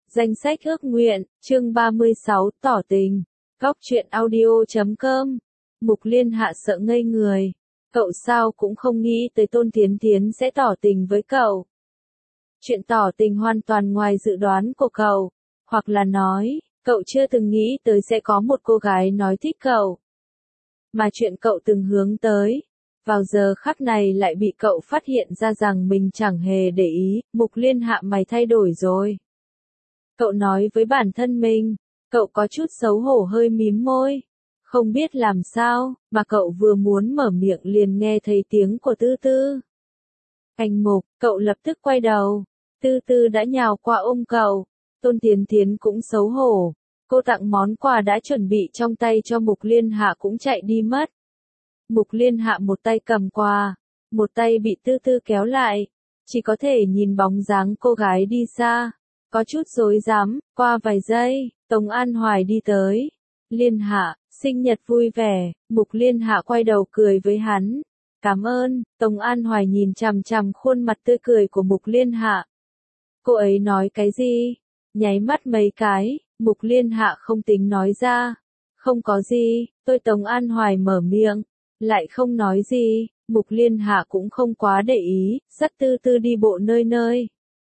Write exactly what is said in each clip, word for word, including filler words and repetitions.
Danh sách ước nguyện, chương ba mươi sáu, tỏ tình. Góc truyện audio chấm com. Mục Liên Hạ sợ ngây người. Cậu sao cũng không nghĩ tới Tôn Thiến Thiến sẽ tỏ tình với cậu. Chuyện tỏ tình hoàn toàn ngoài dự đoán của cậu. Hoặc là nói, cậu chưa từng nghĩ tới sẽ có một cô gái nói thích cậu. Mà chuyện cậu từng hướng tới, vào giờ khắc này lại bị cậu phát hiện ra rằng mình chẳng hề để ý. Mục Liên Hạ, mày thay đổi rồi. Cậu nói với bản thân mình, cậu có chút xấu hổ hơi mím môi. Không biết làm sao, mà cậu vừa muốn mở miệng liền nghe thấy tiếng của Tư Tư. Anh Mục, cậu lập tức quay đầu. Tư Tư đã nhào qua ôm cậu. Tôn Thiến Thiến cũng xấu hổ. Cô tặng món quà đã chuẩn bị trong tay cho Mục Liên Hạ cũng chạy đi mất. Mục Liên Hạ một tay cầm quà, một tay bị Tư Tư kéo lại. Chỉ có thể nhìn bóng dáng cô gái đi xa. Có chút rối rắm, qua vài giây, Tống An Hoài đi tới. Liên Hạ, sinh nhật vui vẻ. Mục Liên Hạ quay đầu cười với hắn. Cảm ơn. Tống An Hoài nhìn chằm chằm khuôn mặt tươi cười của Mục Liên Hạ. Cô ấy nói cái gì? Nháy mắt mấy cái, Mục Liên Hạ không tính nói ra. Không có gì, tôi Tống An Hoài mở miệng. Lại không nói gì, Mục Liên Hạ cũng không quá để ý, dắt Tư Tư đi bộ nơi nơi.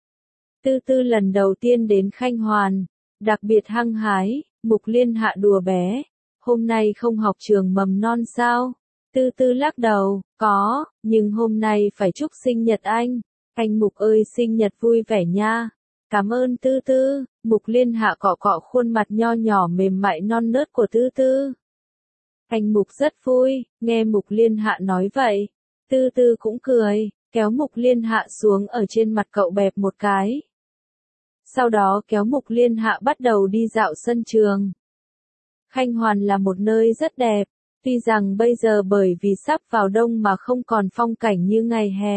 Tư Tư lần đầu tiên đến Khanh Hoàn, đặc biệt hăng hái. Mục Liên Hạ đùa bé. Hôm nay không học trường mầm non sao? Tư Tư lắc đầu, có, nhưng hôm nay phải chúc sinh nhật anh. Anh Mục ơi, sinh nhật vui vẻ nha. Cảm ơn Tư Tư. Mục Liên Hạ cọ cọ khuôn mặt nho nhỏ mềm mại non nớt của Tư Tư. Anh Mục rất vui, nghe Mục Liên Hạ nói vậy. Tư Tư cũng cười, kéo Mục Liên Hạ xuống ở trên mặt cậu bẹp một cái. Sau đó kéo Mục Liên Hạ bắt đầu đi dạo sân trường. Khanh Hoàn là một nơi rất đẹp, tuy rằng bây giờ bởi vì sắp vào đông mà không còn phong cảnh như ngày hè.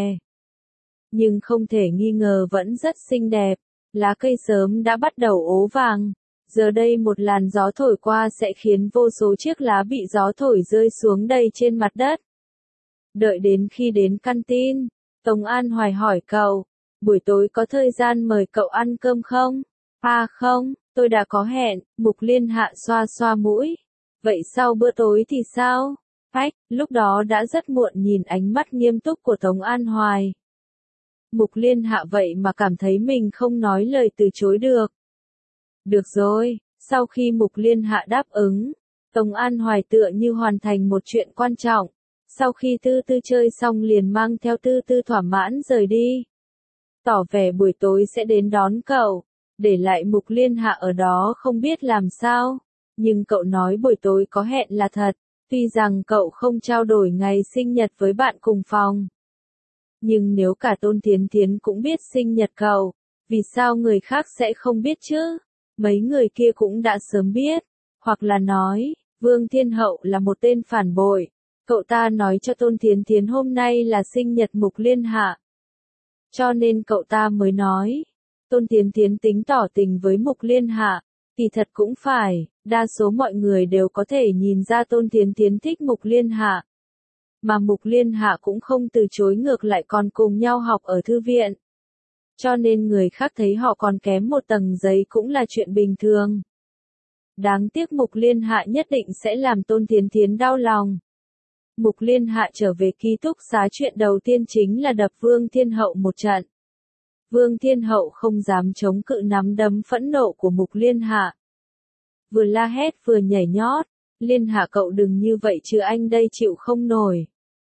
Nhưng không thể nghi ngờ vẫn rất xinh đẹp, lá cây sớm đã bắt đầu ố vàng. Giờ đây một làn gió thổi qua sẽ khiến vô số chiếc lá bị gió thổi rơi xuống đầy trên mặt đất. Đợi đến khi đến canteen, Tống An Hoài hỏi cậu, buổi tối có thời gian mời cậu ăn cơm không? À không, tôi đã có hẹn. Mục Liên Hạ xoa xoa mũi. Vậy sau bữa tối thì sao? Ách, lúc đó đã rất muộn nhìn ánh mắt nghiêm túc của Tống An Hoài. Mục Liên Hạ vậy mà cảm thấy mình không nói lời từ chối được. Được rồi, sau khi Mục Liên Hạ đáp ứng, Tống An Hoài tựa như hoàn thành một chuyện quan trọng. Sau khi Tư Tư chơi xong liền mang theo Tư Tư thỏa mãn rời đi. Tỏ vẻ buổi tối sẽ đến đón cậu, để lại Mục Liên Hạ ở đó không biết làm sao. Nhưng cậu nói buổi tối có hẹn là thật, tuy rằng cậu không trao đổi ngày sinh nhật với bạn cùng phòng. Nhưng nếu cả Tôn Thiến Thiến cũng biết sinh nhật cậu, vì sao người khác sẽ không biết chứ? Mấy người kia cũng đã sớm biết. Hoặc là nói, Vương Thiên Hậu là một tên phản bội. Cậu ta nói cho Tôn Thiến Thiến hôm nay là sinh nhật Mục Liên Hạ. Cho nên cậu ta mới nói, Tôn Thiến Thiến tính tỏ tình với Mục Liên Hạ. Thì thật cũng phải, đa số mọi người đều có thể nhìn ra Tôn Thiến Thiến thích Mục Liên Hạ. Mà Mục Liên Hạ cũng không từ chối, ngược lại còn cùng nhau học ở thư viện. Cho nên người khác thấy họ còn kém một tầng giấy cũng là chuyện bình thường. Đáng tiếc Mục Liên Hạ nhất định sẽ làm Tôn Thiến Thiến đau lòng. Mục Liên Hạ trở về ký túc xá, chuyện đầu tiên chính là đập Vương Thiên Hậu một trận. Vương Thiên Hậu không dám chống cự nắm đấm phẫn nộ của Mục Liên Hạ. Vừa la hét vừa nhảy nhót, Liên Hạ cậu đừng như vậy chứ anh đây chịu không nổi.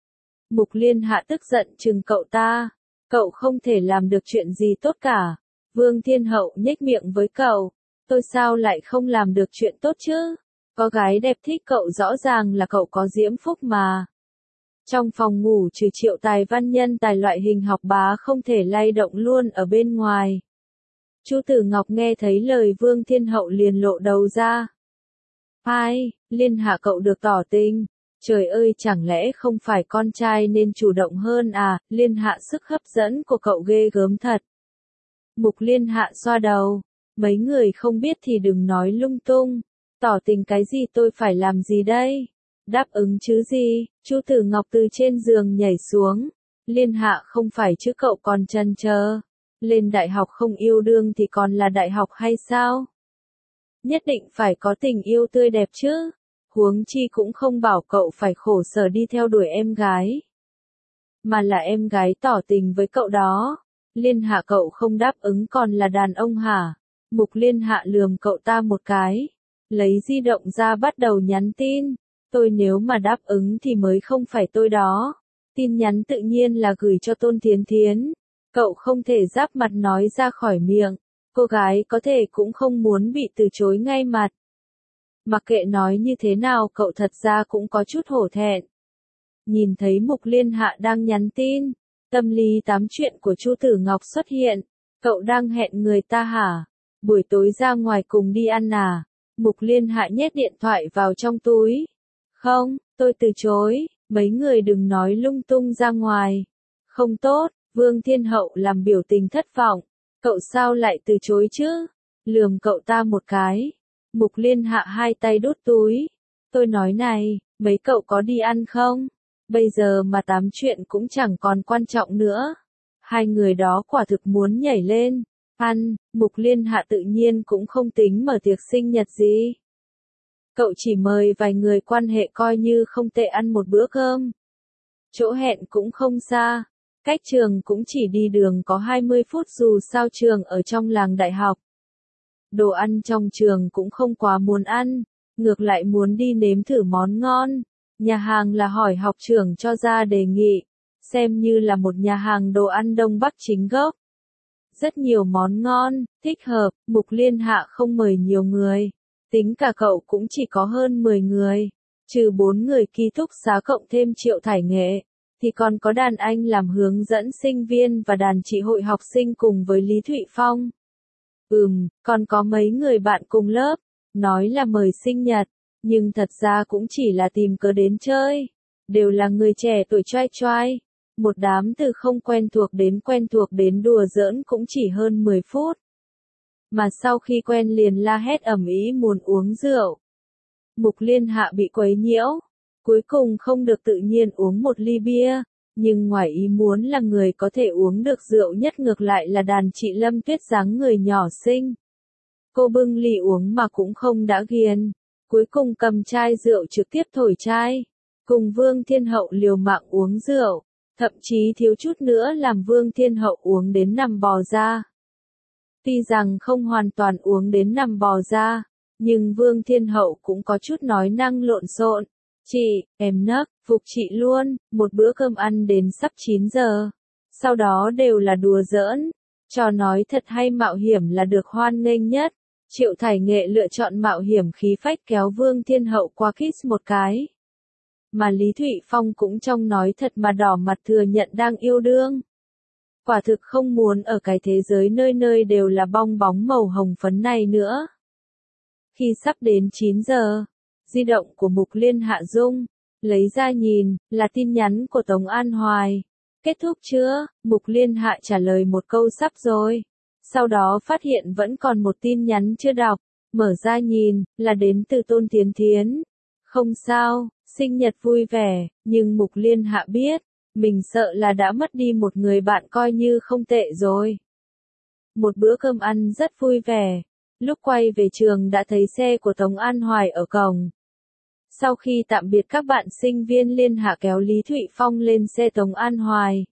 Mục Liên Hạ tức giận chừng cậu ta, cậu không thể làm được chuyện gì tốt cả. Vương Thiên Hậu nhếch miệng với cậu, tôi sao lại không làm được chuyện tốt chứ? Có gái đẹp thích cậu rõ ràng là cậu có diễm phúc mà. Trong phòng ngủ trừ Triệu Tài văn nhân tài loại hình học bá không thể lay động luôn ở bên ngoài. Chu Tử Ngọc nghe thấy lời Vương Thiên Hậu liền lộ đầu ra. Ai, Liên Hạ cậu được tỏ tình. Trời ơi, chẳng lẽ không phải con trai nên chủ động hơn à? Liên Hạ sức hấp dẫn của cậu ghê gớm thật. Mục Liên Hạ xoa đầu. Mấy người không biết thì đừng nói lung tung. Tỏ tình cái gì, tôi phải làm gì đây? Đáp ứng chứ gì? Chu Tử Ngọc từ trên giường nhảy xuống. Liên Hạ không phải chứ cậu còn chần chờ. Lên đại học không yêu đương thì còn là đại học hay sao? Nhất định phải có tình yêu tươi đẹp chứ. Huống chi cũng không bảo cậu phải khổ sở đi theo đuổi em gái. Mà là em gái tỏ tình với cậu đó. Liên Hạ cậu không đáp ứng còn là đàn ông hả? Mục Liên Hạ lườm cậu ta một cái. Lấy di động ra bắt đầu nhắn tin. Tôi nếu mà đáp ứng thì mới không phải tôi đó. Tin nhắn tự nhiên là gửi cho Tôn Thiến Thiến. Cậu không thể giáp mặt nói ra khỏi miệng. Cô gái có thể cũng không muốn bị từ chối ngay mặt. Mặc kệ nói như thế nào cậu thật ra cũng có chút hổ thẹn. Nhìn thấy Mục Liên Hạ đang nhắn tin. Tâm lý tám chuyện của Chu Tử Ngọc xuất hiện. Cậu đang hẹn người ta hả? Buổi tối ra ngoài cùng đi ăn à? Mục Liên Hạ nhét điện thoại vào trong túi. Không, tôi từ chối, mấy người đừng nói lung tung ra ngoài. Không tốt, Vương Thiên Hậu làm biểu tình thất vọng. Cậu sao lại từ chối chứ? Lườm cậu ta một cái. Mục Liên Hạ hai tay đút túi. Tôi nói này, mấy cậu có đi ăn không? Bây giờ mà tám chuyện cũng chẳng còn quan trọng nữa. Hai người đó quả thực muốn nhảy lên. Ăn, Mục Liên Hạ tự nhiên cũng không tính mở tiệc sinh nhật gì. Cậu chỉ mời vài người quan hệ coi như không tệ ăn một bữa cơm. Chỗ hẹn cũng không xa. Cách trường cũng chỉ đi đường có hai mươi phút dù sao trường ở trong làng đại học. Đồ ăn trong trường cũng không quá muốn ăn. Ngược lại muốn đi nếm thử món ngon. Nhà hàng là hỏi học trưởng cho ra đề nghị. Xem như là một nhà hàng đồ ăn Đông Bắc chính gốc. Rất nhiều món ngon, thích hợp, Mục Liên Hạ không mời nhiều người. Tính cả cậu cũng chỉ có hơn mười người. Trừ bốn người ký túc xá cộng thêm Triệu Thải Nghệ. Thì còn có đàn anh làm hướng dẫn sinh viên và đàn chị hội học sinh cùng với Lý Thụy Phong. Ừm, còn có mấy người bạn cùng lớp. Nói là mời sinh nhật. Nhưng thật ra cũng chỉ là tìm cớ đến chơi. Đều là người trẻ tuổi trai trai. Một đám từ không quen thuộc đến quen thuộc đến đùa giỡn cũng chỉ hơn mười phút. Mà sau khi quen liền la hét ầm ĩ muốn uống rượu. Mục Liên Hạ bị quấy nhiễu. Cuối cùng không được tự nhiên uống một ly bia. Nhưng ngoài ý muốn là người có thể uống được rượu nhất ngược lại là đàn chị Lâm Tuyết dáng người nhỏ xinh. Cô bưng ly uống mà cũng không đã ghiền. Cuối cùng cầm chai rượu trực tiếp thổi chai. Cùng Vương Thiên Hậu liều mạng uống rượu. Thậm chí thiếu chút nữa làm Vương Thiên Hậu uống đến nằm bò ra. Tuy rằng không hoàn toàn uống đến nằm bò ra, nhưng Vương Thiên Hậu cũng có chút nói năng lộn xộn. Chị, em nấc, phục chị luôn, một bữa cơm ăn đến sắp chín giờ. Sau đó đều là đùa giỡn. Trò nói thật hay mạo hiểm là được hoan nghênh nhất. Triệu Thải Nghệ lựa chọn mạo hiểm khí phách kéo Vương Thiên Hậu qua kiss một cái. Mà Lý Thụy Phong cũng trong nói thật mà đỏ mặt thừa nhận đang yêu đương. Quả thực không muốn ở cái thế giới nơi nơi đều là bong bóng màu hồng phấn này nữa. Khi sắp đến chín giờ, di động của Mục Liên Hạ rung, lấy ra nhìn, là tin nhắn của Tống An Hoài. Kết thúc chưa? Mục Liên Hạ trả lời một câu sắp rồi. Sau đó phát hiện vẫn còn một tin nhắn chưa đọc, mở ra nhìn, là đến từ Tôn Thiến Thiến. Không sao, sinh nhật vui vẻ, nhưng Mục Liên Hạ biết, mình sợ là đã mất đi một người bạn coi như không tệ rồi. Một bữa cơm ăn rất vui vẻ, lúc quay về trường đã thấy xe của Tống An Hoài ở cổng. Sau khi tạm biệt các bạn sinh viên Liên Hạ kéo Lý Thụy Phong lên xe Tống An Hoài.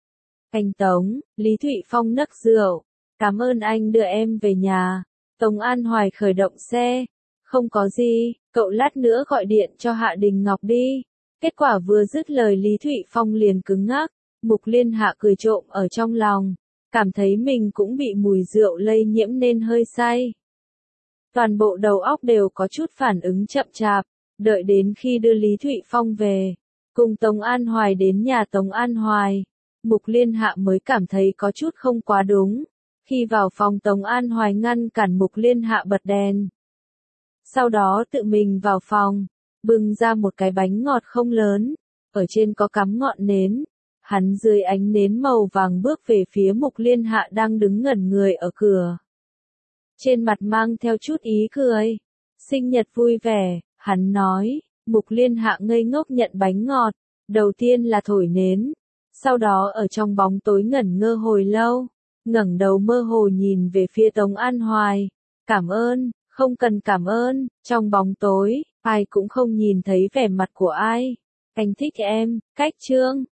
Anh Tống, Lý Thụy Phong nấc rượu, cảm ơn anh đưa em về nhà. Tống An Hoài khởi động xe. Không có gì, cậu lát nữa gọi điện cho Hạ Đình Ngọc đi. Kết quả vừa dứt lời Lý Thụy Phong liền cứng ngắc. Mục Liên Hạ cười trộm ở trong lòng. Cảm thấy mình cũng bị mùi rượu lây nhiễm nên hơi say. Toàn bộ đầu óc đều có chút phản ứng chậm chạp. Đợi đến khi đưa Lý Thụy Phong về. Cùng Tống An Hoài đến nhà Tống An Hoài. Mục Liên Hạ mới cảm thấy có chút không quá đúng. Khi vào phòng Tống An Hoài ngăn cản Mục Liên Hạ bật đèn. Sau đó tự mình vào phòng, bưng ra một cái bánh ngọt không lớn, ở trên có cắm ngọn nến. Hắn dưới ánh nến màu vàng bước về phía Mục Liên Hạ đang đứng ngẩn người ở cửa. Trên mặt mang theo chút ý cười. Sinh nhật vui vẻ, hắn nói. Mục Liên Hạ ngây ngốc nhận bánh ngọt. Đầu tiên là thổi nến. Sau đó ở trong bóng tối ngẩn ngơ hồi lâu. ngẩng đầu mơ hồ nhìn về phía Tống An Hoài. Cảm ơn, không cần cảm ơn, trong bóng tối, ai cũng không nhìn thấy vẻ mặt của ai. Anh thích em, cách Trương.